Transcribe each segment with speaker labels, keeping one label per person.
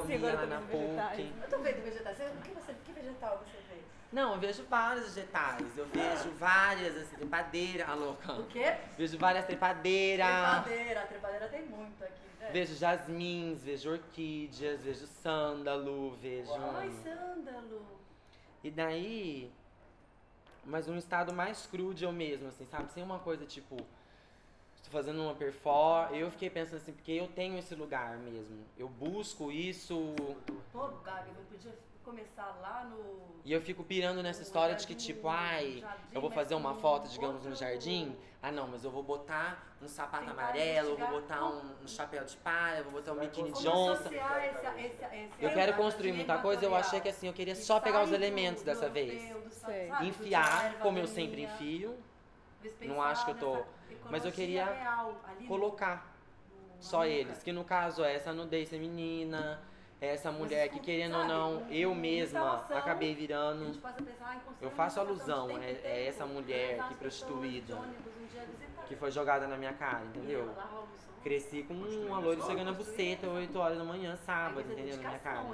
Speaker 1: comia lá
Speaker 2: agora
Speaker 1: na
Speaker 2: tô vendo vegetais.
Speaker 1: PUC.
Speaker 3: Eu tô vendo vegetais. Que vegetal você vê?
Speaker 1: Não, eu vejo vários vegetais. Eu vejo várias, assim, trepadeira. Ah, louca.
Speaker 3: O quê?
Speaker 1: Vejo várias trepadeiras.
Speaker 3: Trepadeira. A trepadeira tem muito aqui, né?
Speaker 1: Vejo jasmins, vejo orquídeas, vejo sândalo, vejo...
Speaker 3: Ai, sândalo.
Speaker 1: E daí... Mas um estado mais cru de eu mesmo, assim, sabe? Sem uma coisa tipo... Estou fazendo uma performance... Eu fiquei pensando assim, porque eu tenho esse lugar mesmo. Eu busco isso...
Speaker 3: Pô, Gabi, não podia começar lá no...
Speaker 1: E eu fico pirando nessa história de que tipo, ai, eu vou fazer uma foto, digamos, no jardim. Ah não, mas eu vou botar um sapato amarelo, eu vou botar um chapéu de palha, eu vou botar um biquíni de onça. Eu quero construir muita coisa, eu achei que assim, eu queria só pegar os elementos dessa vez.
Speaker 2: Sei.
Speaker 1: Enfiar, como eu sempre enfio. Não acho que eu tô... Mas eu queria colocar só eles. Que no caso é essa nudez feminina, essa mulher que querendo ou não, eu mesma acabei virando. Eu faço alusão, é essa mulher que prostituída, que foi jogada na minha cara, entendeu? Cresci com uma loira chegando a buceta 8 horas da manhã, sábado, entendeu? Na minha cara.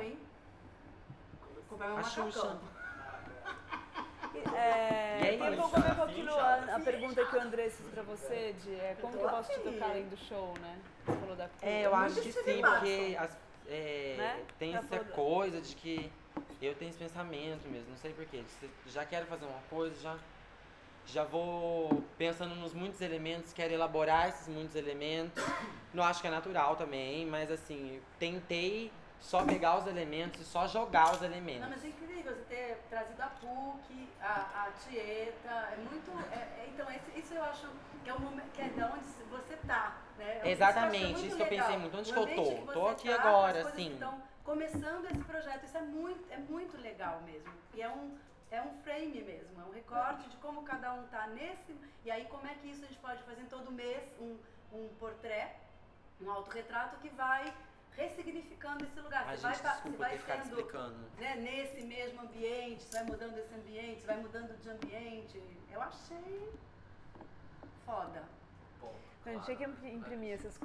Speaker 1: A Xuxa.
Speaker 2: E um pouco a ver com aquilo, a pergunta que o André fez pra você, de como que eu posso te tocar além do show, né? Você falou da culpa.
Speaker 1: Eu acho que sim, porque
Speaker 2: Né?
Speaker 1: tem essa coisa de que eu tenho esse pensamento mesmo, não sei porquê. Já quero fazer uma coisa, já vou pensando nos muitos elementos, quero elaborar esses muitos elementos. Não acho que é natural também, mas assim, tentei só pegar os elementos e só jogar os elementos.
Speaker 3: Não, mas é incrível você ter trazido a PUC, a Tieta, é muito... então, isso eu acho que é o momento, que é de onde você tá, né?
Speaker 1: Exatamente, isso que eu pensei muito. Onde que eu tô? Tô aqui agora, assim.
Speaker 3: Então, começando esse projeto, isso é muito legal mesmo. E é um frame mesmo, é um recorte de como cada um tá nesse... E aí, como é que isso a gente pode fazer todo mês, um portrait, um autorretrato que vai ressignificando esse lugar.
Speaker 1: Ai,
Speaker 3: você
Speaker 1: gente, desculpa
Speaker 3: vai
Speaker 1: ter ficado
Speaker 3: sendo,
Speaker 1: explicando.
Speaker 3: né, nesse mesmo ambiente, você vai mudando esse ambiente, você vai mudando de ambiente. Eu achei foda.
Speaker 2: A gente tinha que imprimir essas coisas.